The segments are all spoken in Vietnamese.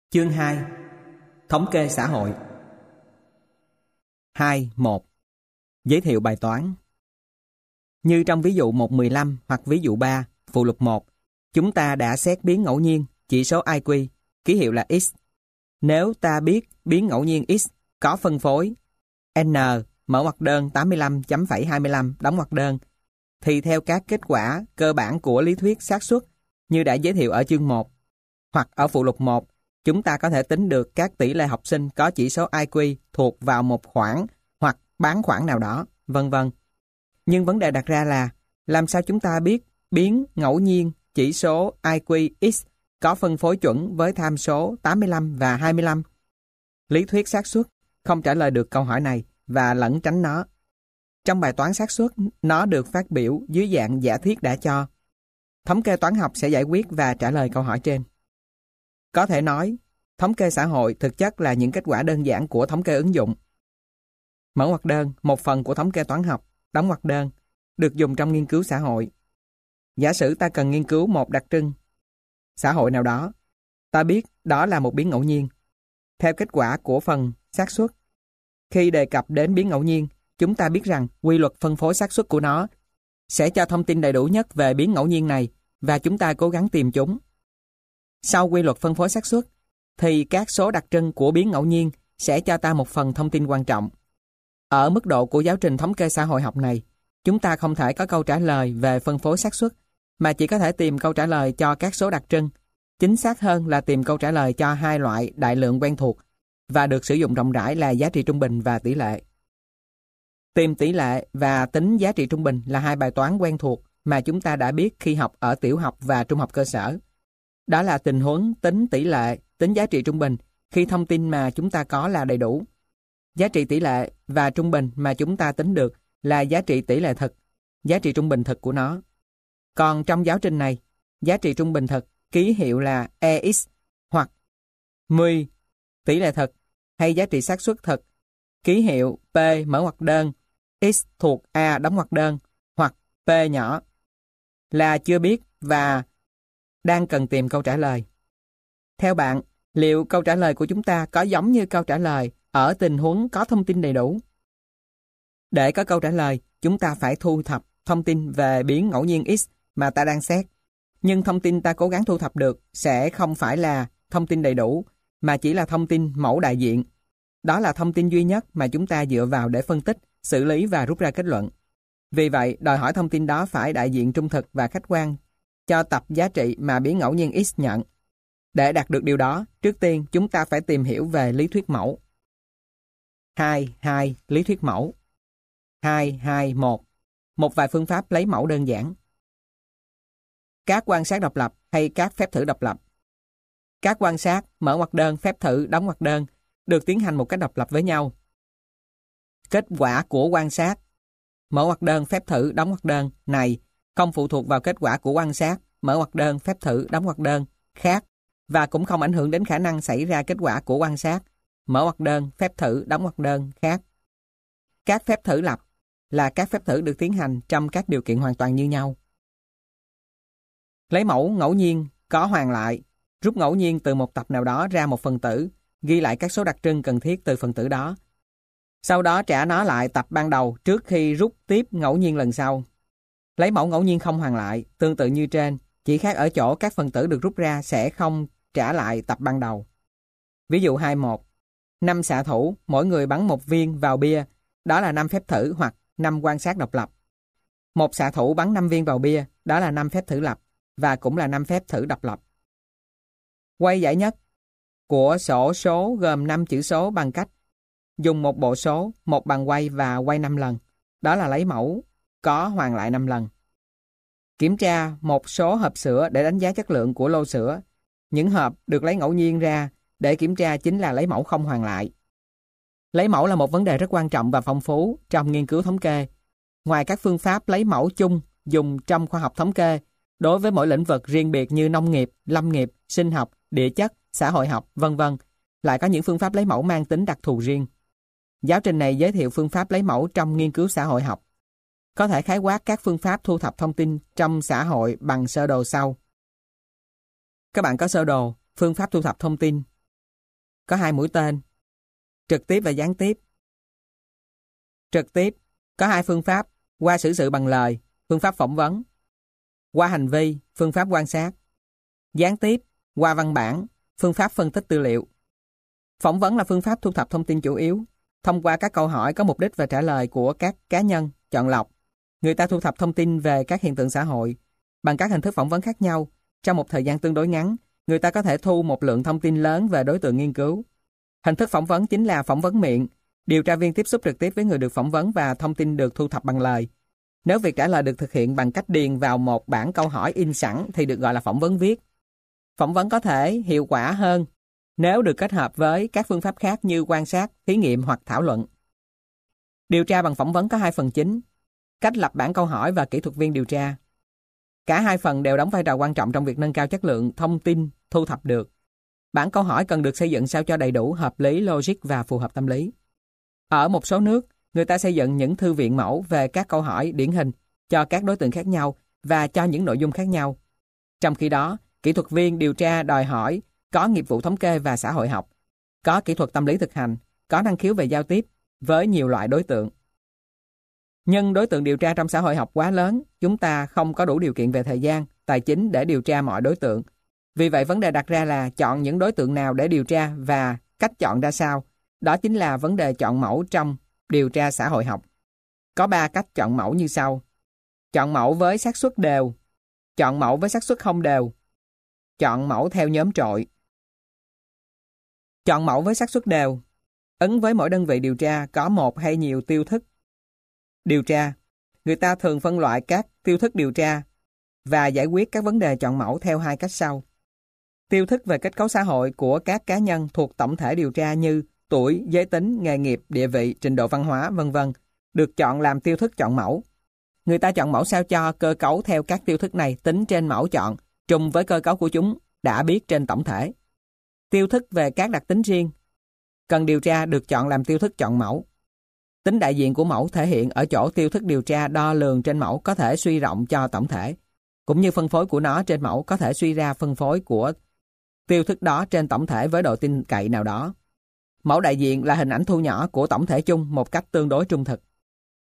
Chương 2. Thống kê xã hội. 2.1. Giới thiệu bài toán. Như trong ví dụ 1.15 hoặc ví dụ 3, phụ lục 1, chúng ta đã xét biến ngẫu nhiên chỉ số IQ, ký hiệu là x. Nếu ta biết biến ngẫu nhiên x có phân phối n, mở ngoặc đơn 85.25 đóng ngoặc đơn, thì theo các kết quả cơ bản của lý thuyết xác suất như đã giới thiệu ở chương 1 hoặc ở phụ lục 1, chúng ta có thể tính được các tỷ lệ học sinh có chỉ số IQ thuộc vào một khoảng hoặc bán khoảng nào đó, vân vân. Nhưng vấn đề đặt ra là làm sao chúng ta biết biến ngẫu nhiên chỉ số IQ x có phân phối chuẩn với tham số 85 và 25? Lý thuyết xác suất không trả lời được câu hỏi này và lẩn tránh nó. Trong bài toán xác suất, nó được phát biểu dưới dạng giả thiết đã cho. Thống kê toán học sẽ giải quyết và trả lời câu hỏi trên. Có thể nói, thống kê xã hội thực chất là những kết quả đơn giản của thống kê ứng dụng. Mở ngoặc đơn, một phần của thống kê toán học, đóng ngoặc đơn, được dùng trong nghiên cứu xã hội. Giả sử ta cần nghiên cứu một đặc trưng xã hội nào đó, ta biết đó là một biến ngẫu nhiên. Theo kết quả của phần xác suất, khi đề cập đến biến ngẫu nhiên, chúng ta biết rằng quy luật phân phối xác suất của nó sẽ cho thông tin đầy đủ nhất về biến ngẫu nhiên này và chúng ta cố gắng tìm chúng. Sau quy luật phân phối xác suất, thì các số đặc trưng của biến ngẫu nhiên sẽ cho ta một phần thông tin quan trọng. Ở mức độ của giáo trình thống kê xã hội học này, chúng ta không thể có câu trả lời về phân phối xác suất, mà chỉ có thể tìm câu trả lời cho các số đặc trưng. Chính xác hơn là tìm câu trả lời cho hai loại đại lượng quen thuộc và được sử dụng rộng rãi là giá trị trung bình và tỷ lệ. Tìm tỷ lệ và tính giá trị trung bình là hai bài toán quen thuộc mà chúng ta đã biết khi học ở tiểu học và trung học cơ sở. Đó là tình huống tính tỷ lệ, tính giá trị trung bình khi thông tin mà chúng ta có là đầy đủ. Giá trị tỷ lệ và trung bình mà chúng ta tính được là giá trị tỷ lệ thực, giá trị trung bình thực của nó. Còn trong giáo trình này, giá trị trung bình thực ký hiệu là EX hoặc 10 tỷ lệ thực hay giá trị xác suất thực ký hiệu P mở ngoặc đơn, X thuộc A đóng ngoặc đơn hoặc P nhỏ là chưa biết và đang cần tìm câu trả lời. Theo bạn, liệu câu trả lời của chúng ta có giống như câu trả lời ở tình huống có thông tin đầy đủ? Để có câu trả lời, chúng ta phải thu thập thông tin về biến ngẫu nhiên X mà ta đang xét. Nhưng thông tin ta cố gắng thu thập được sẽ không phải là thông tin đầy đủ, mà chỉ là thông tin mẫu đại diện. Đó là thông tin duy nhất mà chúng ta dựa vào để phân tích, xử lý và rút ra kết luận. Vì vậy, đòi hỏi thông tin đó phải đại diện trung thực và khách quan cho tập giá trị mà biến ngẫu nhiên X nhận. Để đạt được điều đó, trước tiên chúng ta phải tìm hiểu về lý thuyết mẫu. 2.2. Lý thuyết mẫu. 2.2.1. Một vài phương pháp lấy mẫu đơn giản. Các quan sát độc lập hay các phép thử độc lập. Các quan sát, mở ngoặc đơn, phép thử, đóng ngoặc đơn, được tiến hành một cách độc lập với nhau. Kết quả của quan sát, mở ngoặc đơn, phép thử, đóng ngoặc đơn này không phụ thuộc vào kết quả của quan sát, mở ngoặc đơn, phép thử, đóng ngoặc đơn khác và cũng không ảnh hưởng đến khả năng xảy ra kết quả của quan sát, mở ngoặc đơn, phép thử, đóng ngoặc đơn khác. Các phép thử lập là các phép thử được tiến hành trong các điều kiện hoàn toàn như nhau. Lấy mẫu ngẫu nhiên có hoàn lại, rút ngẫu nhiên từ một tập nào đó ra một phần tử, ghi lại các số đặc trưng cần thiết từ phần tử đó. Sau đó trả nó lại tập ban đầu trước khi rút tiếp ngẫu nhiên lần sau. Lấy mẫu ngẫu nhiên không hoàn lại, tương tự như trên, chỉ khác ở chỗ các phần tử được rút ra sẽ không trả lại tập ban đầu. Ví dụ 2.1. 5 xạ thủ, mỗi người bắn một viên vào bia, đó là 5 phép thử hoặc 5 quan sát độc lập. Một xạ thủ bắn 5 viên vào bia, đó là 5 phép thử lập và cũng là 5 phép thử độc lập. Quay giải nhất của xổ số gồm 5 chữ số bằng cách dùng một bộ số, một bàn quay và quay 5 lần. Đó là lấy mẫu có hoàn lại 5 lần. Kiểm tra một số hộp sữa để đánh giá chất lượng của lô sữa. Những hộp được lấy ngẫu nhiên ra để kiểm tra chính là lấy mẫu không hoàn lại. Lấy mẫu là một vấn đề rất quan trọng và phong phú trong nghiên cứu thống kê. Ngoài các phương pháp lấy mẫu chung dùng trong khoa học thống kê, đối với mỗi lĩnh vực riêng biệt như nông nghiệp, lâm nghiệp, sinh học, địa chất, xã hội học, v.v. lại có những phương pháp lấy mẫu mang tính đặc thù riêng. Giáo trình này giới thiệu phương pháp lấy mẫu trong nghiên cứu xã hội học. Có thể khái quát các phương pháp thu thập thông tin trong xã hội bằng sơ đồ sau. Các bạn có sơ đồ, phương pháp thu thập thông tin, có 2 mũi tên. Trực tiếp và gián tiếp. Trực tiếp có 2 phương pháp, qua xử sự bằng lời, phương pháp phỏng vấn. Qua hành vi, phương pháp quan sát. Gián tiếp, qua văn bản, phương pháp phân tích tư liệu. Phỏng vấn là phương pháp thu thập thông tin chủ yếu. Thông qua các câu hỏi có mục đích và trả lời của các cá nhân, chọn lọc, người ta thu thập thông tin về các hiện tượng xã hội. Bằng các hình thức phỏng vấn khác nhau, trong một thời gian tương đối ngắn, người ta có thể thu một lượng thông tin lớn về đối tượng nghiên cứu. Hình thức phỏng vấn chính là phỏng vấn miệng. Điều tra viên tiếp xúc trực tiếp với người được phỏng vấn và thông tin được thu thập bằng lời. Nếu việc trả lời được thực hiện bằng cách điền vào một bảng câu hỏi in sẵn thì được gọi là phỏng vấn viết. Phỏng vấn có thể hiệu quả hơn nếu được kết hợp với các phương pháp khác như quan sát, thí nghiệm hoặc thảo luận. Điều tra bằng phỏng vấn có 2 phần chính: cách lập bảng câu hỏi và kỹ thuật viên điều tra. Cả 2 phần đều đóng vai trò quan trọng trong việc nâng cao chất lượng thông tin thu thập được. Bảng câu hỏi cần được xây dựng sao cho đầy đủ, hợp lý, logic và phù hợp tâm lý. Ở một số nước, người ta xây dựng những thư viện mẫu về các câu hỏi điển hình cho các đối tượng khác nhau và cho những nội dung khác nhau. Trong khi đó, kỹ thuật viên điều tra đòi hỏi có nghiệp vụ thống kê và xã hội học, có kỹ thuật tâm lý thực hành, có năng khiếu về giao tiếp với nhiều loại đối tượng. Nhưng đối tượng điều tra trong xã hội học quá lớn, chúng ta không có đủ điều kiện về thời gian, tài chính để điều tra mọi đối tượng. Vì vậy vấn đề đặt ra là chọn những đối tượng nào để điều tra và cách chọn ra sao. Đó chính là vấn đề chọn mẫu trong điều tra xã hội học. Có 3 cách chọn mẫu như sau: chọn mẫu với xác suất đều, chọn mẫu với xác suất không đều, chọn mẫu theo nhóm trội. Chọn mẫu với xác suất đều. Ứng với mỗi đơn vị điều tra có một hay nhiều tiêu thức điều tra. Người ta thường phân loại các tiêu thức điều tra và giải quyết các vấn đề chọn mẫu theo 2 cách sau. Tiêu thức về kết cấu xã hội của các cá nhân thuộc tổng thể điều tra như tuổi, giới tính, nghề nghiệp, địa vị, trình độ văn hóa, v.v. được chọn làm tiêu thức chọn mẫu. Người ta chọn mẫu sao cho cơ cấu theo các tiêu thức này tính trên mẫu chọn trùng với cơ cấu của chúng đã biết trên tổng thể. Tiêu thức về các đặc tính riêng cần điều tra được chọn làm tiêu thức chọn mẫu. Tính đại diện của mẫu thể hiện ở chỗ tiêu thức điều tra đo lường trên mẫu có thể suy rộng cho tổng thể, cũng như phân phối của nó trên mẫu có thể suy ra phân phối của tiêu thức đó trên tổng thể với độ tin cậy nào đó. Mẫu đại diện là hình ảnh thu nhỏ của tổng thể chung một cách tương đối trung thực.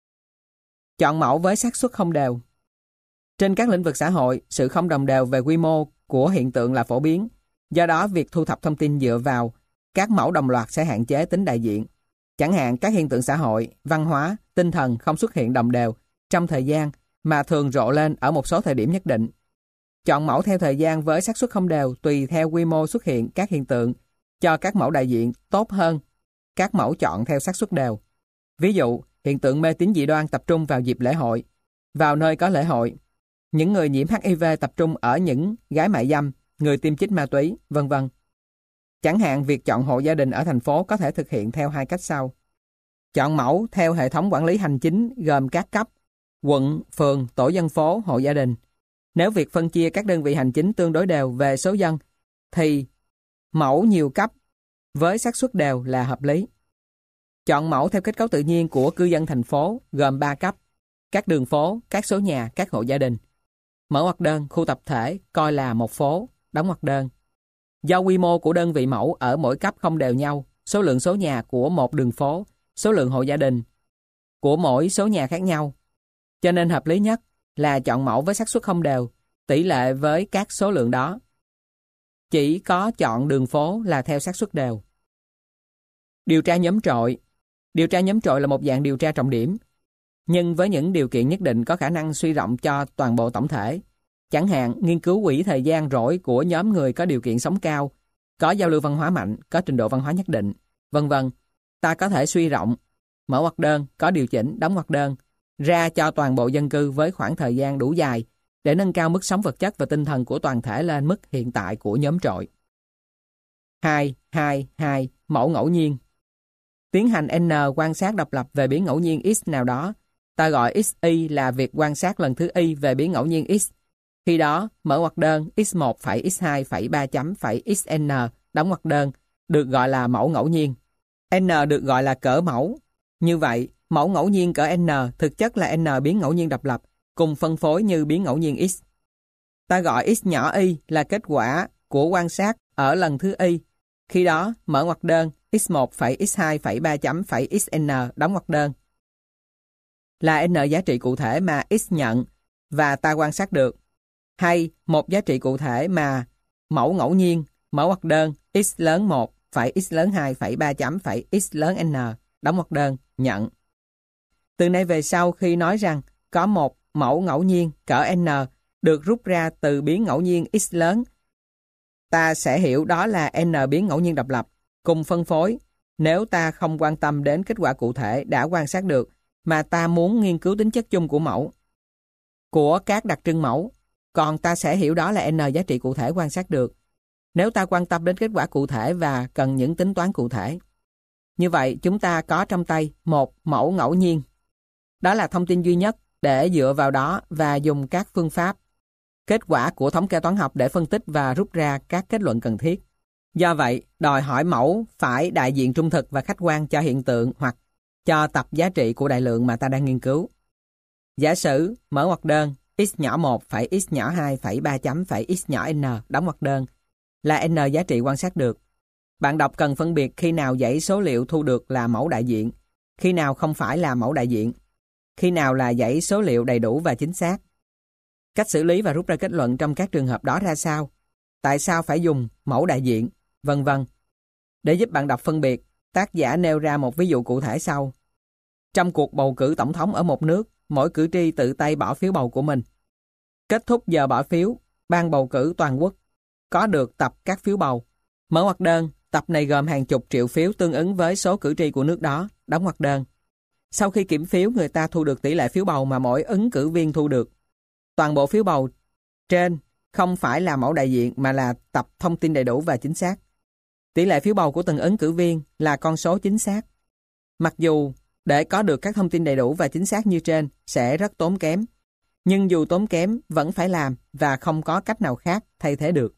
Chọn mẫu với xác suất không đều. Trên các lĩnh vực xã hội, sự không đồng đều về quy mô của hiện tượng là phổ biến. Do đó, việc thu thập thông tin dựa vào các mẫu đồng loạt sẽ hạn chế tính đại diện. Chẳng hạn, các hiện tượng xã hội, văn hóa, tinh thần không xuất hiện đồng đều trong thời gian mà thường rộ lên ở một số thời điểm nhất định. Chọn mẫu theo thời gian với xác suất không đều tùy theo quy mô xuất hiện các hiện tượng cho các mẫu đại diện tốt hơn các mẫu chọn theo xác suất đều. Ví dụ, hiện tượng mê tín dị đoan tập trung vào dịp lễ hội, vào nơi có lễ hội. Những người nhiễm HIV tập trung ở những gái mại dâm, người tiêm chích ma túy, v.v. Chẳng hạn, việc chọn hộ gia đình ở thành phố có thể thực hiện theo 2 cách sau. Chọn mẫu theo hệ thống quản lý hành chính gồm các cấp: quận, phường, tổ dân phố, hộ gia đình. Nếu việc phân chia các đơn vị hành chính tương đối đều về số dân, thì mẫu nhiều cấp với xác suất đều là hợp lý. Chọn mẫu theo kết cấu tự nhiên của cư dân thành phố gồm 3 cấp: các đường phố, các số nhà, các hộ gia đình. Mở ngoặc đơn, khu tập thể coi là một phố, đóng ngoặc đơn. Do quy mô của đơn vị mẫu ở mỗi cấp không đều nhau, số lượng số nhà của một đường phố, số lượng hộ gia đình của mỗi số nhà khác nhau, cho nên hợp lý nhất là chọn mẫu với xác suất không đều, tỷ lệ với các số lượng đó. Chỉ có chọn đường phố là theo xác suất đều. Điều tra nhóm trội. Điều tra nhóm trội là một dạng điều tra trọng điểm, nhưng với những điều kiện nhất định có khả năng suy rộng cho toàn bộ tổng thể. Chẳng hạn, nghiên cứu quỹ thời gian rỗi của nhóm người có điều kiện sống cao, có giao lưu văn hóa mạnh, có trình độ văn hóa nhất định, v.v. Ta có thể suy rộng, mở ngoặc đơn, có điều chỉnh, đóng ngoặc đơn, ra cho toàn bộ dân cư với khoảng thời gian đủ dài để nâng cao mức sống vật chất và tinh thần của toàn thể lên mức hiện tại của nhóm trội. 2. Mẫu ngẫu nhiên. Tiến hành N quan sát độc lập về biến ngẫu nhiên X nào đó. Ta gọi XY là việc quan sát lần thứ Y về biến ngẫu nhiên X. Khi đó, mở ngoặc đơn x1 phẩy x2 phẩy 3 chấm phẩy xn đóng ngoặc đơn được gọi là mẫu ngẫu nhiên. N được gọi là cỡ mẫu. Như vậy, mẫu ngẫu nhiên cỡ N thực chất là N biến ngẫu nhiên độc lập cùng phân phối như biến ngẫu nhiên X. Ta gọi X nhỏ Y là kết quả của quan sát ở lần thứ Y. Khi đó, mở ngoặc đơn, x1 phẩy x2 phẩy 3 chấm phẩy xn đóng ngoặc đơn là n giá trị cụ thể mà x nhận và ta quan sát được, hay một giá trị cụ thể mà mẫu ngẫu nhiên, mở ngoặc đơn, x lớn 1 phẩy x lớn 2 phẩy 3 chấm phẩy x lớn n đóng ngoặc đơn nhận. Từ nay về sau, khi nói rằng có một mẫu ngẫu nhiên cỡ n được rút ra từ biến ngẫu nhiên x lớn, ta sẽ hiểu đó là n biến ngẫu nhiên độc lập cùng phân phối nếu ta không quan tâm đến kết quả cụ thể đã quan sát được, mà ta muốn nghiên cứu tính chất chung của mẫu, của các đặc trưng mẫu, còn ta sẽ hiểu đó là n giá trị cụ thể quan sát được nếu ta quan tâm đến kết quả cụ thể và cần những tính toán cụ thể. Như vậy, chúng ta có trong tay một mẫu ngẫu nhiên. Đó là thông tin duy nhất để dựa vào đó và dùng các phương pháp, kết quả của thống kê toán học để phân tích và rút ra các kết luận cần thiết. Do vậy, đòi hỏi mẫu phải đại diện trung thực và khách quan cho hiện tượng hoặc cho tập giá trị của đại lượng mà ta đang nghiên cứu. Giả sử mở ngoặc đơn x nhỏ 1 phẩy x nhỏ 2 phẩy 3 chấm phẩy x nhỏ n đóng ngoặc đơn là n giá trị quan sát được. Bạn đọc cần phân biệt khi nào dãy số liệu thu được là mẫu đại diện, khi nào không phải là mẫu đại diện, khi nào là dãy số liệu đầy đủ và chính xác. Cách xử lý và rút ra kết luận trong các trường hợp đó ra sao? Tại sao phải dùng mẫu đại diện? Vân vân. Để giúp bạn đọc phân biệt, tác giả nêu ra một ví dụ cụ thể sau. Trong cuộc bầu cử tổng thống ở một nước, mỗi cử tri tự tay bỏ phiếu bầu của mình. Kết thúc giờ bỏ phiếu, ban bầu cử toàn quốc có được tập các phiếu bầu. Mở ngoặc đơn, tập này gồm hàng chục triệu phiếu tương ứng với số cử tri của nước đó, đóng ngoặc đơn. Sau khi kiểm phiếu, người ta thu được tỷ lệ phiếu bầu mà mỗi ứng cử viên thu được. Toàn bộ phiếu bầu trên không phải là mẫu đại diện mà là tập thông tin đầy đủ và chính xác. Tỷ lệ phiếu bầu của từng ứng cử viên là con số chính xác. Mặc dù để có được các thông tin đầy đủ và chính xác như trên sẽ rất tốn kém, nhưng dù tốn kém vẫn phải làm và không có cách nào khác thay thế được.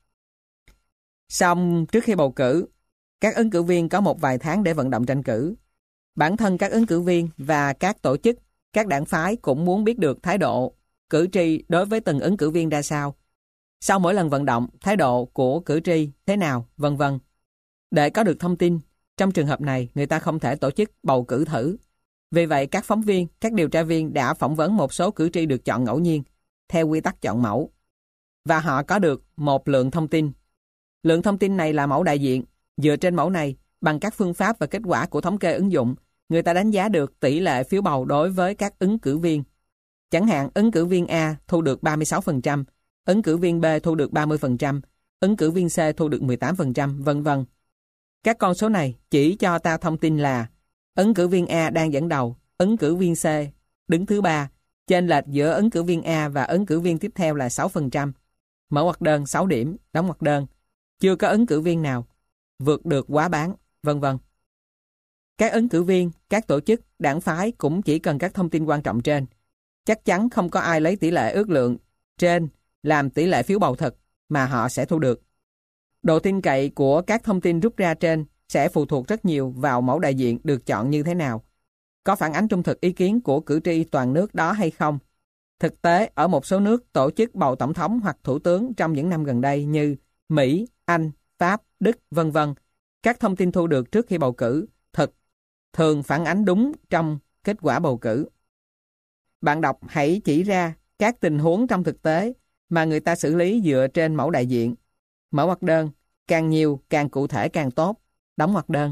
Song trước khi bầu cử, các ứng cử viên có một vài tháng để vận động tranh cử. Bản thân các ứng cử viên và các tổ chức, các đảng phái cũng muốn biết được thái độ cử tri đối với từng ứng cử viên ra sao. Sau mỗi lần vận động, thái độ của cử tri thế nào, vân vân. Để có được thông tin, trong trường hợp này, người ta không thể tổ chức bầu cử thử. Vì vậy, các phóng viên, các điều tra viên đã phỏng vấn một số cử tri được chọn ngẫu nhiên, theo quy tắc chọn mẫu. Và họ có được một lượng thông tin. Lượng thông tin này là mẫu đại diện. Dựa trên mẫu này, bằng các phương pháp và kết quả của thống kê ứng dụng, người ta đánh giá được tỷ lệ phiếu bầu đối với các ứng cử viên. Chẳng hạn, ứng cử viên A thu được 36%, ứng cử viên B thu được 30%, ứng cử viên C thu được 18%, vân vân. Các con số này chỉ cho ta thông tin là ứng cử viên A đang dẫn đầu, ứng cử viên C đứng thứ 3, chênh lệch giữa ứng cử viên A và ứng cử viên tiếp theo là 6%. Mở ngoặc đơn 6 điểm, đóng ngoặc đơn. Chưa có ứng cử viên nào vượt được quá bán, vân vân. Các ứng cử viên, các tổ chức, đảng phái cũng chỉ cần các thông tin quan trọng trên. Chắc chắn không có ai lấy tỷ lệ ước lượng trên làm tỷ lệ phiếu bầu thật mà họ sẽ thu được. Độ tin cậy của các thông tin rút ra trên sẽ phụ thuộc rất nhiều vào mẫu đại diện được chọn như thế nào. Có phản ánh trung thực ý kiến của cử tri toàn nước đó hay không? Thực tế, ở một số nước tổ chức bầu tổng thống hoặc thủ tướng trong những năm gần đây như Mỹ, Anh, Pháp, Đức, vân vân, các thông tin thu được trước khi bầu cử thường phản ánh đúng trong kết quả bầu cử. Bạn đọc hãy chỉ ra các tình huống trong thực tế mà người ta xử lý dựa trên mẫu đại diện. Mở ngoặc đơn, càng nhiều, càng cụ thể càng tốt. Đóng ngoặc đơn.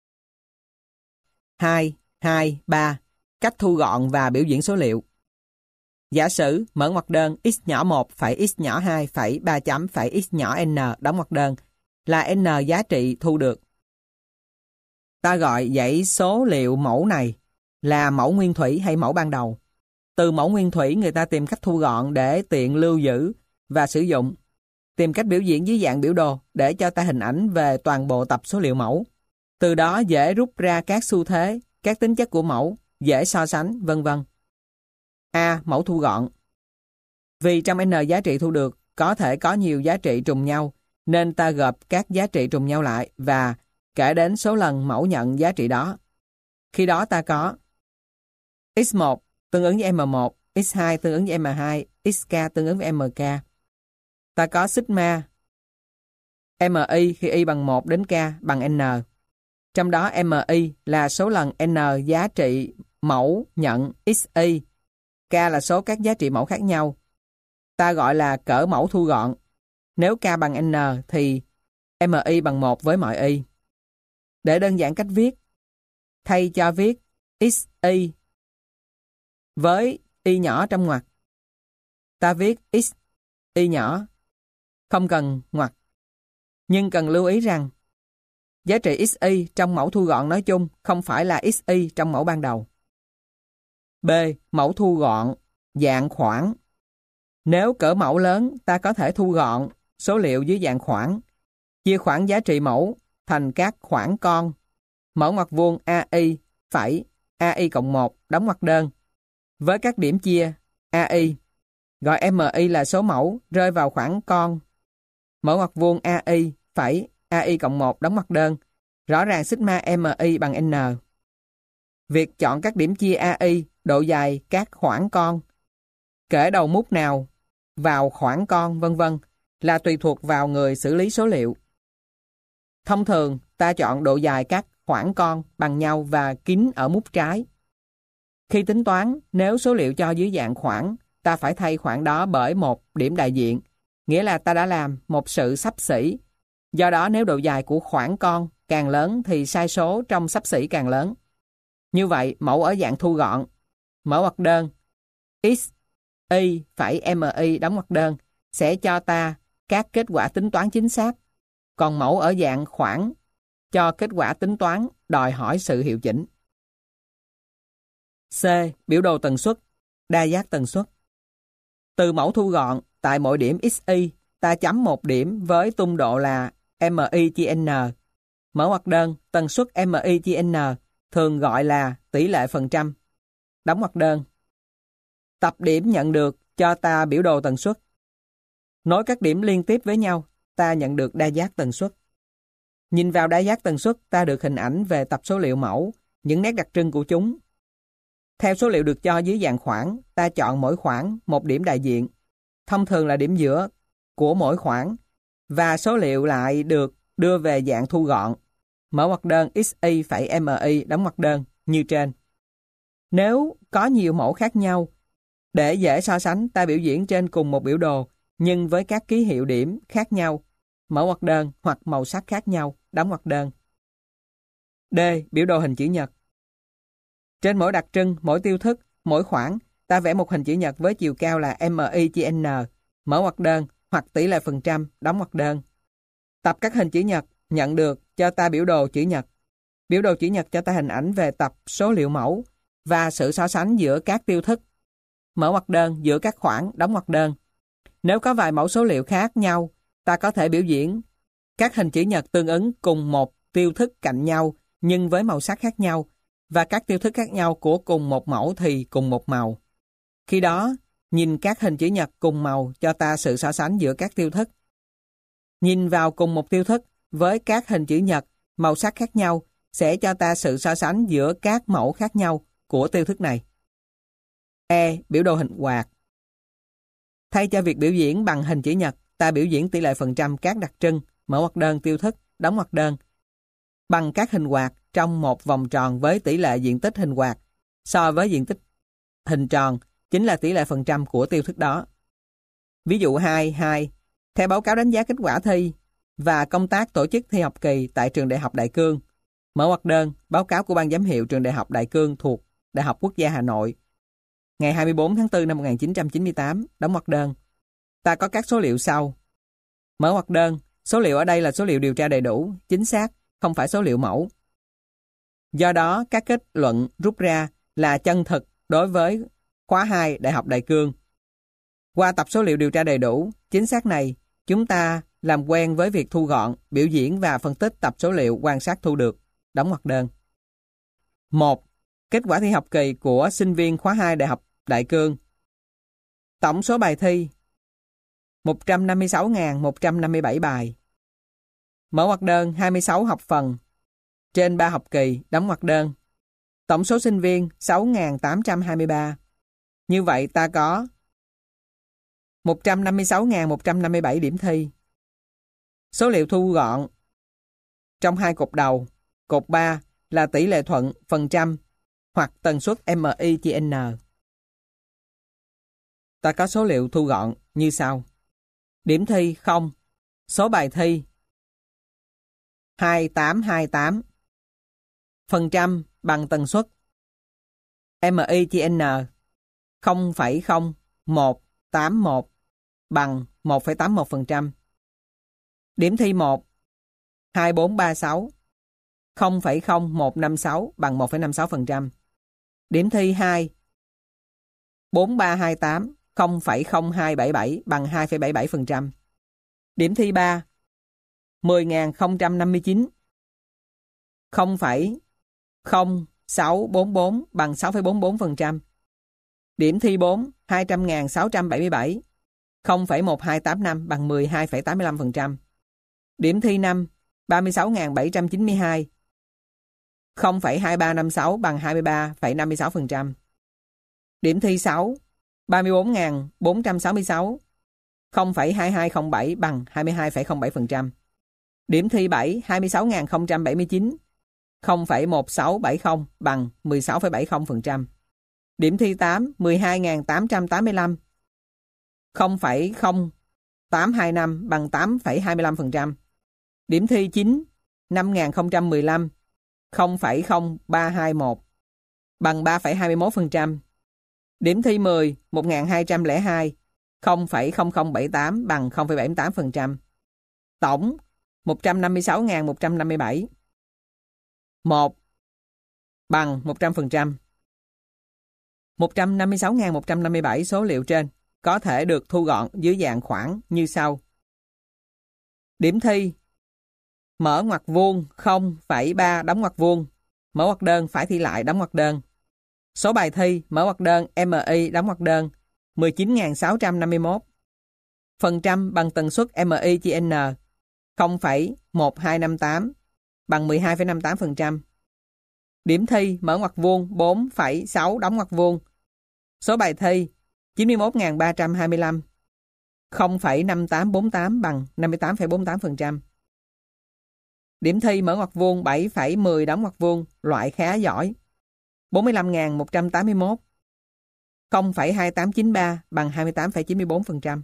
2.2.3. Cách thu gọn và biểu diễn số liệu. Giả sử mở ngoặc đơn x nhỏ 1 phẩy x nhỏ 2 phẩy 3 chấm phẩy x nhỏ n đóng ngoặc đơn là n giá trị thu được. Ta gọi dãy số liệu mẫu này là mẫu nguyên thủy hay mẫu ban đầu. Từ mẫu nguyên thủy người ta tìm cách thu gọn để tiện lưu giữ và sử dụng. Tìm cách biểu diễn dưới dạng biểu đồ để cho ta hình ảnh về toàn bộ tập số liệu mẫu. Từ đó dễ rút ra các xu thế, các tính chất của mẫu, dễ so sánh, vân vân. A. Mẫu thu gọn. Vì trong n giá trị thu được có thể có nhiều giá trị trùng nhau, nên ta gộp các giá trị trùng nhau lại và kể đến số lần mẫu nhận giá trị đó. Khi đó ta có x1 tương ứng với m1, x2 tương ứng với m2, xk tương ứng với mk. Ta có sigma MI khi y bằng 1 đến K bằng N. Trong đó MI là số lần N giá trị mẫu nhận XY. K là số các giá trị mẫu khác nhau. Ta gọi là cỡ mẫu thu gọn. Nếu K bằng N thì MI bằng 1 với mọi Y. Để đơn giản cách viết, thay cho viết XY với Y nhỏ trong ngoặc, ta viết X Y nhỏ, không cần ngoặc. Nhưng cần lưu ý rằng giá trị XY trong mẫu thu gọn nói chung không phải là XY trong mẫu ban đầu. B. Mẫu thu gọn dạng khoảng. Nếu cỡ mẫu lớn, ta có thể thu gọn số liệu dưới dạng khoảng, chia khoảng giá trị mẫu thành các khoảng con. Mở ngoặc vuông AI phẩy AI cộng 1 đóng ngoặc đơn với các điểm chia AI, gọi MI là số mẫu rơi vào khoảng con. Mở ngoặc vuông AI phẩy AI cộng 1 đóng ngoặc đơn. Rõ ràng sigma MI bằng N. Việc chọn các điểm chia AI, độ dài các khoảng con, kể đầu mút nào vào khoảng con, vân vân là tùy thuộc vào người xử lý số liệu. Thông thường, ta chọn độ dài các khoảng con bằng nhau và kín ở mút trái. Khi tính toán, nếu số liệu cho dưới dạng khoảng, ta phải thay khoảng đó bởi một điểm đại diện, nghĩa là ta đã làm một sự xấp xỉ. Do đó, nếu độ dài của khoảng con càng lớn thì sai số trong xấp xỉ càng lớn. Như vậy, mẫu ở dạng thu gọn, mở ngoặc đơn, X, Y phẩy MI đóng ngoặc đơn sẽ cho ta các kết quả tính toán chính xác. Còn mẫu ở dạng khoảng cho kết quả tính toán đòi hỏi sự hiệu chỉnh. C. Biểu đồ tần suất, đa giác tần suất. Từ mẫu thu gọn, tại mỗi điểm XY, ta chấm một điểm với tung độ là MI chia N. Mở ngoặc đơn, tần suất MI chia N thường gọi là tỷ lệ phần trăm. Đóng ngoặc đơn. Tập điểm nhận được cho ta biểu đồ tần suất. Nối các điểm liên tiếp với nhau, ta nhận được đa giác tần suất. Nhìn vào đa giác tần suất, ta được hình ảnh về tập số liệu mẫu, những nét đặc trưng của chúng. Theo số liệu được cho dưới dạng khoảng, ta chọn mỗi khoảng một điểm đại diện, thông thường là điểm giữa của mỗi khoảng, và số liệu lại được đưa về dạng thu gọn. Mở ngoặc đơn XY phẩy MI đóng ngoặc đơn như trên. Nếu có nhiều mẫu khác nhau, để dễ so sánh, ta biểu diễn trên cùng một biểu đồ, nhưng với các ký hiệu điểm khác nhau, mở ngoặc đơn hoặc màu sắc khác nhau, đóng ngoặc đơn. D. Biểu đồ hình chữ nhật. Trên mỗi đặc trưng, mỗi tiêu thức, mỗi khoảng, ta vẽ một hình chữ nhật với chiều cao là MI chia N, mở ngoặc đơn hoặc tỷ lệ phần trăm, đóng ngoặc đơn. Tập các hình chữ nhật nhận được cho ta biểu đồ chữ nhật. Biểu đồ chữ nhật cho ta hình ảnh về tập số liệu mẫu và sự so sánh giữa các tiêu thức. Mở ngoặc đơn giữa các khoảng, đóng ngoặc đơn. Nếu có vài mẫu số liệu khác nhau, ta có thể biểu diễn các hình chữ nhật tương ứng cùng một tiêu thức cạnh nhau nhưng với màu sắc khác nhau, và các tiêu thức khác nhau của cùng một mẫu thì cùng một màu. Khi đó, nhìn các hình chữ nhật cùng màu cho ta sự so sánh giữa các tiêu thức. Nhìn vào cùng một tiêu thức với các hình chữ nhật màu sắc khác nhau sẽ cho ta sự so sánh giữa các mẫu khác nhau của tiêu thức này. E. Biểu đồ hình quạt. Thay cho việc biểu diễn bằng hình chữ nhật, ta biểu diễn tỷ lệ phần trăm các đặc trưng, mở ngoặc đơn tiêu thức, đóng ngoặc đơn, bằng các hình quạt trong một vòng tròn với tỷ lệ diện tích hình quạt so với diện tích hình tròn chính là tỷ lệ phần trăm của tiêu thức đó. Ví dụ 2.2. Theo báo cáo đánh giá kết quả thi và công tác tổ chức thi học kỳ tại trường Đại học Đại Cương, mở ngoặc đơn, báo cáo của Ban giám hiệu trường Đại học Đại Cương thuộc Đại học Quốc gia Hà Nội, ngày 24 tháng 4 năm 1998, đóng ngoặc đơn. Ta có các số liệu sau. Mở ngoặc đơn, số liệu ở đây là số liệu điều tra đầy đủ, chính xác, không phải số liệu mẫu. Do đó, các kết luận rút ra là chân thực đối với khóa 2 Đại học Đại Cương. Qua tập số liệu điều tra đầy đủ, chính xác này, chúng ta làm quen với việc thu gọn, biểu diễn và phân tích tập số liệu quan sát thu được, đóng ngoặc đơn. 1. Kết quả thi học kỳ của sinh viên khóa 2 Đại học Đại Cương. Tổng số bài thi 156.157 bài. Mở ngoặc đơn 26 học phần trên 3 học kỳ, đóng ngoặc đơn. Tổng số sinh viên 6.823. Như vậy ta có 156.157 điểm thi. Số liệu thu gọn trong hai cột đầu. Cột 3 là tỷ lệ thuận phần trăm hoặc tần suất MI/N. Ta có số liệu thu gọn như sau. Điểm thi 0. Số bài thi 2828. Phần trăm bằng tần suất MI/N 0,0181 bằng 1,81%. Điểm thi 1 2436 0,0156 bằng 1,56%. Điểm thi 2 4328 0,0277 bằng 2,77%. Điểm thi 3 10.059 0,0644 bằng 6,44%. Điểm thi 4 200.677 0,1285 bằng 12,85%. Điểm thi 5 36.792 0,2356 bằng 23,56%. Điểm thi 6 34.466 0,2207 bằng 22,07%. Điểm thi 7 26.079 0,1670 bằng 16,70%. Điểm thi 8 12.885 0,0825 bằng 8,25%. Điểm thi 9 5.015 0,0321 bằng 3,21%. Điểm thi 10 1.202 0,0078 bằng 0,78%. Tổng 156.157 1 bằng 100%. 156.157 số liệu trên có thể được thu gọn dưới dạng khoảng như sau. Điểm thi mở ngoặc vuông 0,3 đóng ngoặc vuông, mở ngoặc đơn phải thi lại đóng ngoặc đơn. Số bài thi mở ngoặc đơn MI đóng ngoặc đơn 19.651. Phần trăm bằng tần suất MI/N 0,1258 bằng 12,58%. Điểm thi mở ngoặc vuông 4,6 đóng ngoặc vuông. Số bài thi 91.325 0,5848 bằng 58,48%. Điểm thi mở ngoặc vuông 7,10 đóng ngoặc vuông, loại khá giỏi 45.181 0,2893 bằng 28,94%.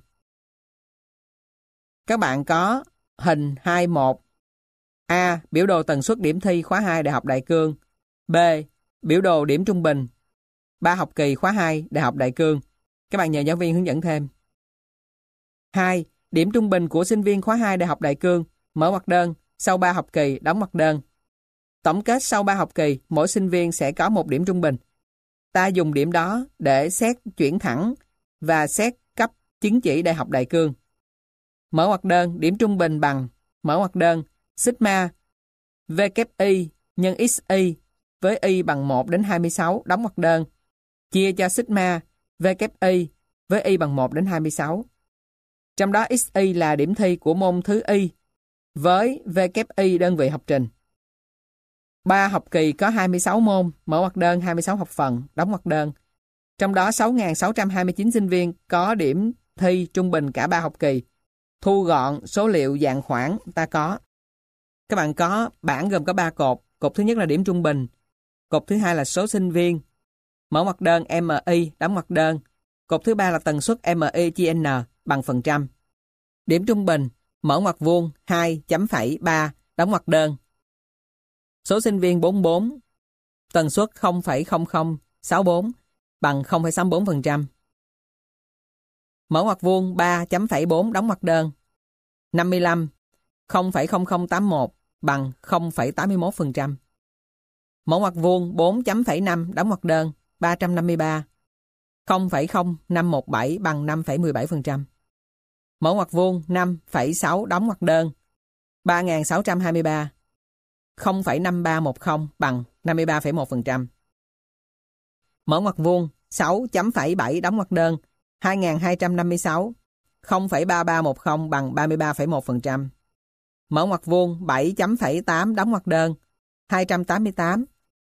Các bạn có hình 21. A. Biểu đồ tần suất điểm thi khóa 2 Đại học Đại Cương. B. Biểu đồ điểm trung bình 3 học kỳ khóa 2 Đại học Đại Cương. Các bạn nhờ giáo viên hướng dẫn thêm. 2. Điểm trung bình của sinh viên khóa 2 Đại học Đại Cương, mở ngoặc đơn, sau 3 học kỳ đóng ngoặc đơn. Tổng kết sau 3 học kỳ, mỗi sinh viên sẽ có 1 điểm trung bình. Ta dùng điểm đó để xét chuyển thẳng và xét cấp chứng chỉ Đại học Đại Cương. Mở ngoặc đơn, điểm trung bình bằng mở ngoặc đơn sigma WI nhân XY với Y bằng 1 đến 26 đóng ngoặc đơn chia cho sigma WI với Y bằng 1 đến 26. Trong đó XY là điểm thi của môn thứ Y với WI đơn vị học trình. 3 học kỳ có 26 môn, mở ngoặc đơn 26 học phần, đóng ngoặc đơn. Trong đó 6.629 sinh viên có điểm thi trung bình cả 3 học kỳ. Thu gọn số liệu dạng khoảng ta có. Các bạn có bảng gồm có 3 cột. Cột thứ nhất là điểm trung bình. Cột thứ hai là số sinh viên. Mở ngoặc đơn MI, đóng ngoặc đơn. Cột thứ ba là tần suất MI/N bằng phần trăm. Điểm trung bình, mở ngoặc vuông 2.3, đóng ngoặc đơn. Số sinh viên 44. Tần suất 0,0064 bằng 0,64%. Mở ngoặc vuông 3.4, đóng ngoặc đơn. 55 0,0081 bằng 0,81%. Mở ngoặc vuông 4.5, đóng ngoặc đơn. 353 0,0517 bằng 5,17%. Mở ngoặc vuông 5,6, đóng ngoặc đơn. 3.623 0,5310 bằng 53,1%. Mở ngoặc vuông 6.7, đóng ngoặc đơn. 2.256 0,3310 bằng 33,1%. Mở ngoặc vuông 7.8, đóng ngoặc đơn. 288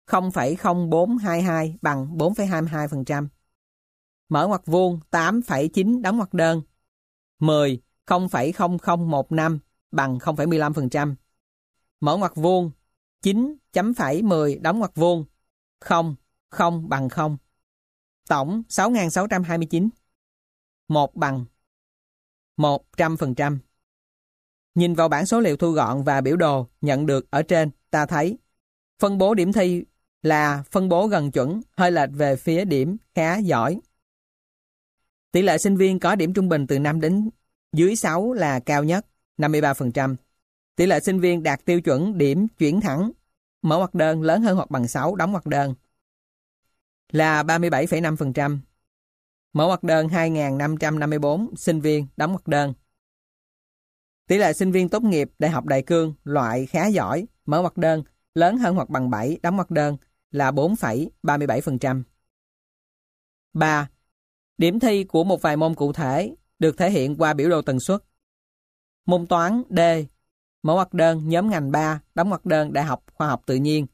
0,0422 bằng 4,22%. Mở ngoặc vuông 8,9, đóng ngoặc đơn. 10 0,0015 bằng 0,15%. Mở ngoặc vuông 9.10 đóng ngoặc vuông 0 bằng 0. Tổng 6.629. 1 bằng 100%. Nhìn vào bảng số liệu thu gọn và biểu đồ nhận được ở trên, ta thấy phân bố điểm thi là phân bố gần chuẩn, hơi lệch về phía điểm khá giỏi. Tỷ lệ sinh viên có điểm trung bình từ 5 đến dưới 6 là cao nhất, 53%. Tỷ lệ sinh viên đạt tiêu chuẩn điểm chuyển thẳng, mở ngoặc đơn lớn hơn hoặc bằng 6, đóng ngoặc đơn là 37,5%. Mở ngoặc đơn 2.554 sinh viên, đóng ngoặc đơn. Tỷ lệ sinh viên tốt nghiệp Đại học Đại Cương loại khá giỏi, mở ngoặc đơn lớn hơn hoặc bằng 7, đóng ngoặc đơn là 4,37%. 3. Điểm thi của một vài môn cụ thể được thể hiện qua biểu đồ tần suất. Môn toán D, mở ngoặc đơn nhóm ngành 3, đóng ngoặc đơn Đại học Khoa học Tự nhiên.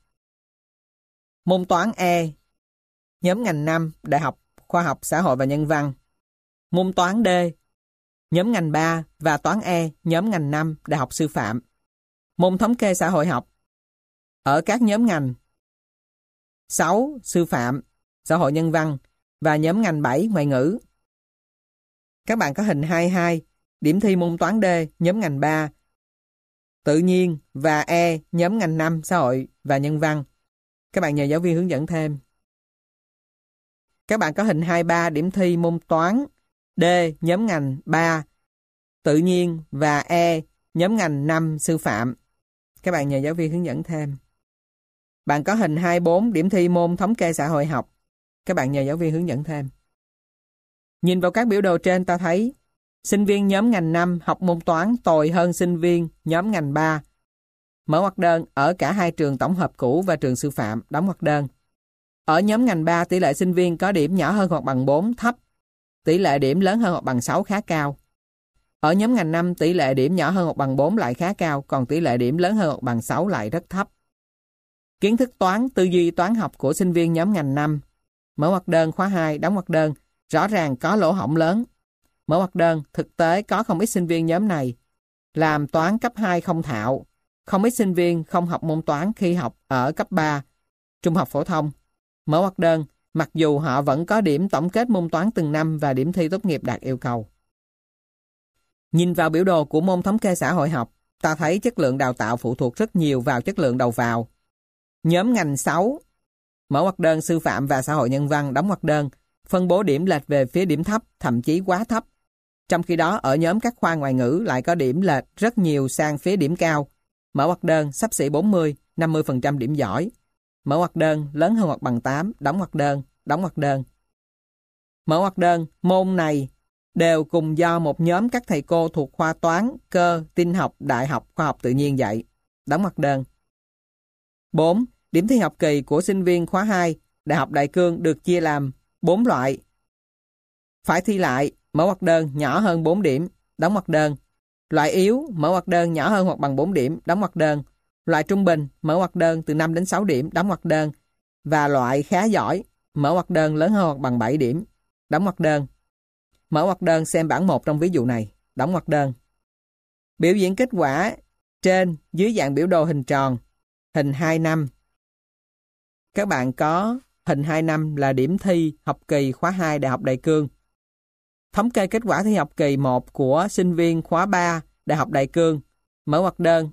Môn toán E, nhóm ngành 5, Đại học Khoa học Xã hội và Nhân văn. Môn toán D, nhóm ngành 3 và toán E, nhóm ngành 5, Đại học Sư phạm. Môn thống kê xã hội học ở các nhóm ngành 6. Sư phạm, xã hội nhân văn và nhóm ngành 7. Ngoại ngữ. Các bạn có hình 22, điểm thi môn toán D, nhóm ngành 3, tự nhiên và E, nhóm ngành 5, xã hội và nhân văn. Các bạn nhờ giáo viên hướng dẫn thêm. Các bạn có hình 23, điểm thi môn toán D, nhóm ngành 3, tự nhiên và E, nhóm ngành 5, sư phạm. Các bạn nhờ giáo viên hướng dẫn thêm. Bạn có hình 24, điểm thi môn thống kê xã hội học. Các bạn nhờ giáo viên hướng dẫn thêm. Nhìn vào các biểu đồ trên, ta thấy sinh viên nhóm ngành 5 học môn toán tồi hơn sinh viên nhóm ngành 3. Mở ngoặc đơn ở cả hai trường tổng hợp cũ và trường sư phạm, đóng ngoặc đơn. Ở nhóm ngành 3, tỷ lệ sinh viên có điểm nhỏ hơn hoặc bằng 4 thấp. Tỷ lệ điểm lớn hơn hoặc bằng 6 khá cao. Ở nhóm ngành 5, tỷ lệ điểm nhỏ hơn hoặc bằng 4 lại khá cao, còn tỷ lệ điểm lớn hơn hoặc bằng 6 lại rất thấp. Kiến thức toán, tư duy toán học của sinh viên nhóm ngành 5. Mở ngoặc đơn khóa 2, đóng ngoặc đơn, rõ ràng có lỗ hổng lớn. Mở ngoặc đơn, thực tế có không ít sinh viên nhóm này làm toán cấp 2 không thạo. Không ít sinh viên không học môn toán khi học ở cấp 3, trung học phổ thông. Mở ngoặc đơn, mặc dù họ vẫn có điểm tổng kết môn toán từng năm và điểm thi tốt nghiệp đạt yêu cầu. Nhìn vào biểu đồ của môn thống kê xã hội học, ta thấy chất lượng đào tạo phụ thuộc rất nhiều vào chất lượng đầu vào. Nhóm ngành 6, mở ngoặc đơn sư phạm và xã hội nhân văn, đóng ngoặc đơn, phân bố điểm lệch về phía điểm thấp, thậm chí quá thấp. Trong khi đó, ở nhóm các khoa ngoại ngữ lại có điểm lệch rất nhiều sang phía điểm cao. Mở ngoặc đơn xấp xỉ 40, 50% điểm giỏi. Mở ngoặc đơn lớn hơn hoặc bằng 8, đóng ngoặc đơn, đóng ngoặc đơn. Mở ngoặc đơn, môn này đều cùng do một nhóm các thầy cô thuộc khoa toán, cơ, tin học, Đại học Khoa học Tự nhiên dạy. Đóng ngoặc đơn. 4. Điểm thi học kỳ của sinh viên khóa 2, Đại học Đại Cương được chia làm 4 loại. Phải thi lại, mở ngoặc đơn nhỏ hơn 4 điểm, đóng ngoặc đơn. Loại yếu, mở ngoặc đơn nhỏ hơn hoặc bằng 4 điểm, đóng ngoặc đơn. Loại trung bình, mở ngoặc đơn từ 5 đến 6 điểm, đóng ngoặc đơn. Và loại khá giỏi, mở ngoặc đơn lớn hơn hoặc bằng 7 điểm, đóng ngoặc đơn. Mở ngoặc đơn xem bảng 1 trong ví dụ này, đóng ngoặc đơn. Biểu diễn kết quả trên dưới dạng biểu đồ hình tròn, hình 2 năm. Các bạn có hình 2 năm là điểm thi học kỳ khóa 2 Đại học Đại Cương. Thống kê kết quả thi học kỳ 1 của sinh viên khóa 3 Đại học Đại Cương. Mở ngoặc đơn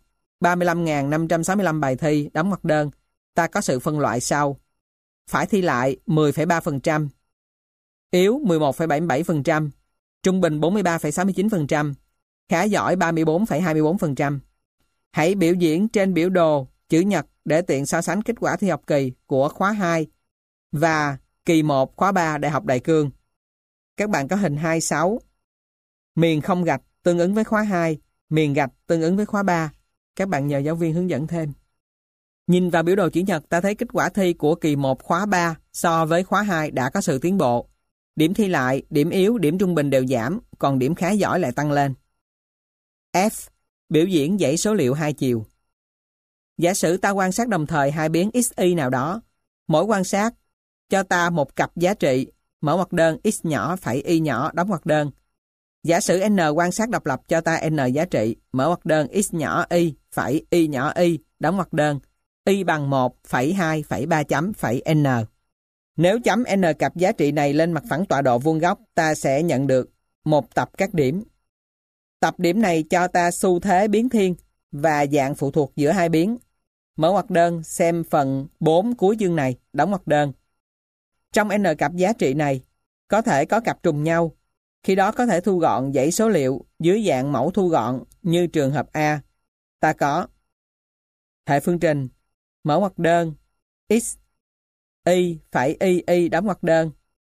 35.565 bài thi, đóng ngoặc đơn. Ta có sự phân loại sau. Phải thi lại 10,3%, yếu 11,77%, trung bình 43,69%, khá giỏi 34,24%. Hãy biểu diễn trên biểu đồ chữ nhật để tiện so sánh kết quả thi học kỳ của khóa 2 và kỳ 1 khóa 3 Đại học Đại Cương. Các bạn có hình 26. Miền không gạch tương ứng với khóa 2, miền gạch tương ứng với khóa 3. Các bạn nhờ giáo viên hướng dẫn thêm. Nhìn vào biểu đồ chữ nhật, ta thấy kết quả thi của kỳ 1 khóa 3 so với khóa 2 đã có sự tiến bộ. Điểm thi lại, điểm yếu, điểm trung bình đều giảm, còn điểm khá giỏi lại tăng lên. F. Biểu diễn dãy số liệu hai chiều. Giả sử ta quan sát đồng thời hai biến x, y nào đó. Mỗi quan sát cho ta một cặp giá trị, mở ngoặc đơn x nhỏ phẩy y nhỏ, đóng ngoặc đơn. Giả sử n quan sát độc lập cho ta n giá trị, mở ngoặc đơn x nhỏ y phẩy y nhỏ y, đóng ngoặc đơn, y bằng 1 phẩy 2 phẩy 3 chấm phẩy n. Nếu chấm n cặp giá trị này lên mặt phẳng tọa độ vuông góc, ta sẽ nhận được một tập các điểm. Tập điểm này cho ta xu thế biến thiên và dạng phụ thuộc giữa hai biến. Mở ngoặc đơn xem phần 4 cuối chương này, đóng ngoặc đơn. Trong n cặp giá trị này, có thể có cặp trùng nhau. Khi đó có thể thu gọn dãy số liệu dưới dạng mẫu thu gọn như trường hợp A. Ta có hệ phương trình, mở ngoặc đơn, x, y phẩy y đóng ngoặc đơn,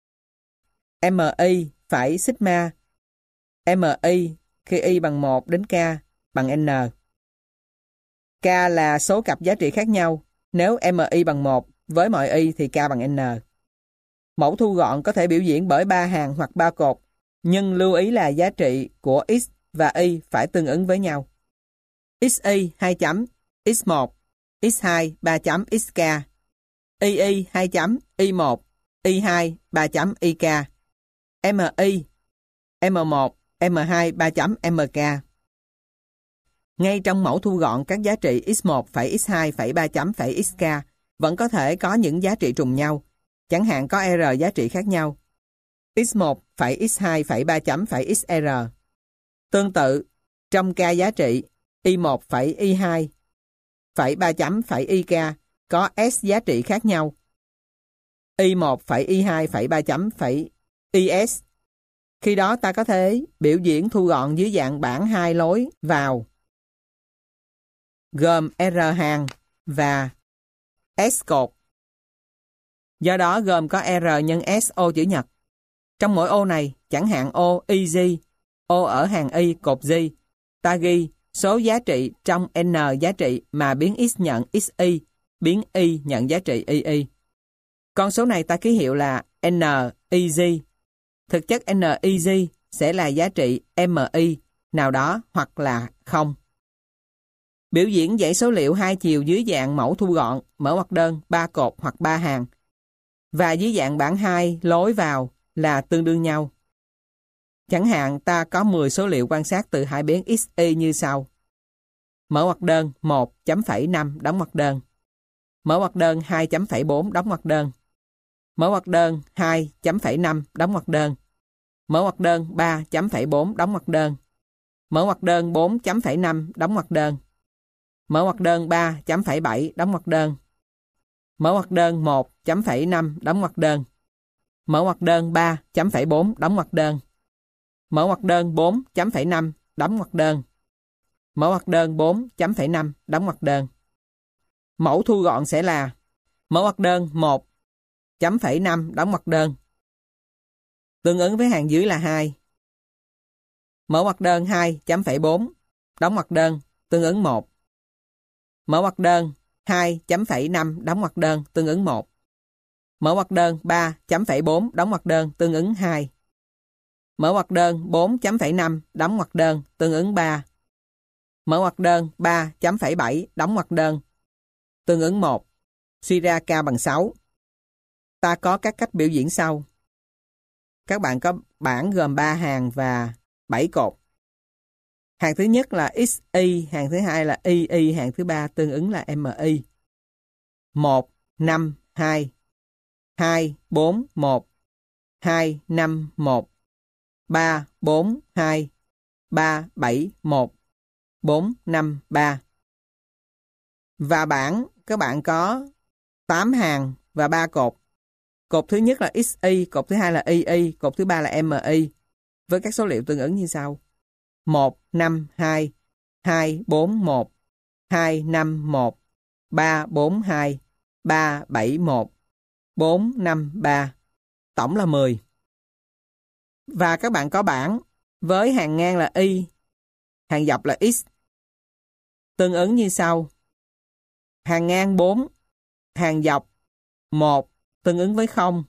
mi phẩy sigma, mi khi y bằng 1 đến k bằng n. K là số cặp giá trị khác nhau. Nếu mi bằng 1 với mọi y thì k bằng n. Mẫu thu gọn có thể biểu diễn bởi 3 hàng hoặc 3 cột, nhưng lưu ý là giá trị của x và y phải tương ứng với nhau. xy 2 chấm, x1, x2 3 chấm xk, y 2 chấm, y1, y2 3 chấm ik, mi, m1, m2 3 chấm mk. Ngay trong mẫu thu gọn, các giá trị x1 phẩy x2 phẩy 3 chấm phẩy xk vẫn có thể có những giá trị trùng nhau, chẳng hạn có r giá trị khác nhau. x1 phẩy x2 phẩy 3 chấm phẩy xr. Tương tự, trong k giá trị, y1 phẩy y2 phẩy 3 chấm phẩy ik có s giá trị khác nhau. y1 phẩy y2 phẩy 3 chấm phẩy is. Khi đó ta có thể biểu diễn thu gọn dưới dạng bảng 2 lối vào, gồm r hàng và s cột. Do đó gồm có r nhân s ô chữ nhật. Trong mỗi ô này, chẳng hạn ô YG, ô ở hàng y cột G, ta ghi số giá trị trong n giá trị mà biến x nhận xy, biến y nhận giá trị y. Con số này ta ký hiệu là NYG. Thực chất NYG sẽ là giá trị MI nào đó hoặc là không. Biểu diễn dãy số liệu hai chiều dưới dạng mẫu thu gọn, mở ngoặc đơn 3 cột hoặc 3 hàng, và dưới dạng bảng 2 lối vào là tương đương nhau. Chẳng hạn ta có 10 số liệu quan sát từ hai biến xy như sau. Mở ngoặc đơn 1.5 đóng ngoặc đơn. Mở ngoặc đơn 2.4 đóng ngoặc đơn. Mở ngoặc đơn 2.5 đóng ngoặc đơn. Mở ngoặc đơn 3.4 đóng ngoặc đơn. Mở ngoặc đơn 4.5 đóng ngoặc đơn. Mở ngoặc đơn 3.7 đóng ngoặc đơn. Mở ngoặc đơn 1.5 đóng ngoặc đơn. Mở ngoặc đơn 3.4 đóng ngoặc đơn. Mở ngoặc đơn 4.5 đóng ngoặc đơn. Mở ngoặc đơn 4.5 đóng ngoặc đơn. Mẫu thu gọn sẽ là mở ngoặc đơn 1.5 đóng ngoặc đơn. Tương ứng với hàng dưới là 2. Mở ngoặc đơn 2.4 đóng ngoặc đơn tương ứng 1. Mở ngoặc đơn 2.5 đóng ngoặc đơn tương ứng 1. Mở ngoặc đơn 3.4 đóng ngoặc đơn tương ứng 2. Mở ngoặc đơn 4.5 đóng ngoặc đơn tương ứng 3. Mở ngoặc đơn 3.7 đóng ngoặc đơn tương ứng 1. Suy ra k bằng 6. Ta có các cách biểu diễn sau. Các bạn có bảng gồm 3 hàng và 7 cột. Hàng thứ nhất là xy, hàng thứ hai là y, hàng thứ ba tương ứng là mi. 1, 5, 2, 2, 4, 1, 2, 5, 1, 3, 4, 2, 3, 7, 1, 4, 5, 3. Và bảng các bạn có 8 hàng và 3 cột. Cột thứ nhất là xy, cột thứ hai là y, cột thứ ba là mi, với các số liệu tương ứng như sau. 1, 5, 2, 2, 4, 1, 2, 5, 1, 3, 4, 2, 3, 7, 1, 4, 5, 3. Tổng là 10. Và các bạn có bảng với hàng ngang là y, hàng dọc là x. Tương ứng như sau. Hàng ngang 4, hàng dọc 1 tương ứng với 0.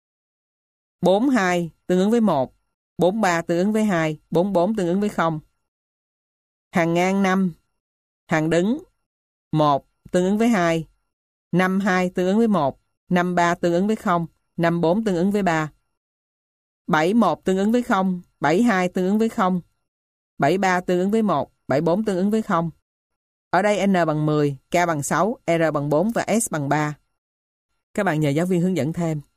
42 tương ứng với 1. 43 tương ứng với 2, 44 tương ứng với 0. Hàng ngang 5, hàng đứng 1 tương ứng với 2, 52 tương ứng với 1, 53 tương ứng với 0, 54 tương ứng với 3. 71 tương ứng với 0, 72 tương ứng với 0, 73 tương ứng với 1, 74 tương ứng với 0. Ở đây N bằng 10, K bằng 6, R bằng 4 và S bằng 3. Các bạn nhờ giáo viên hướng dẫn thêm.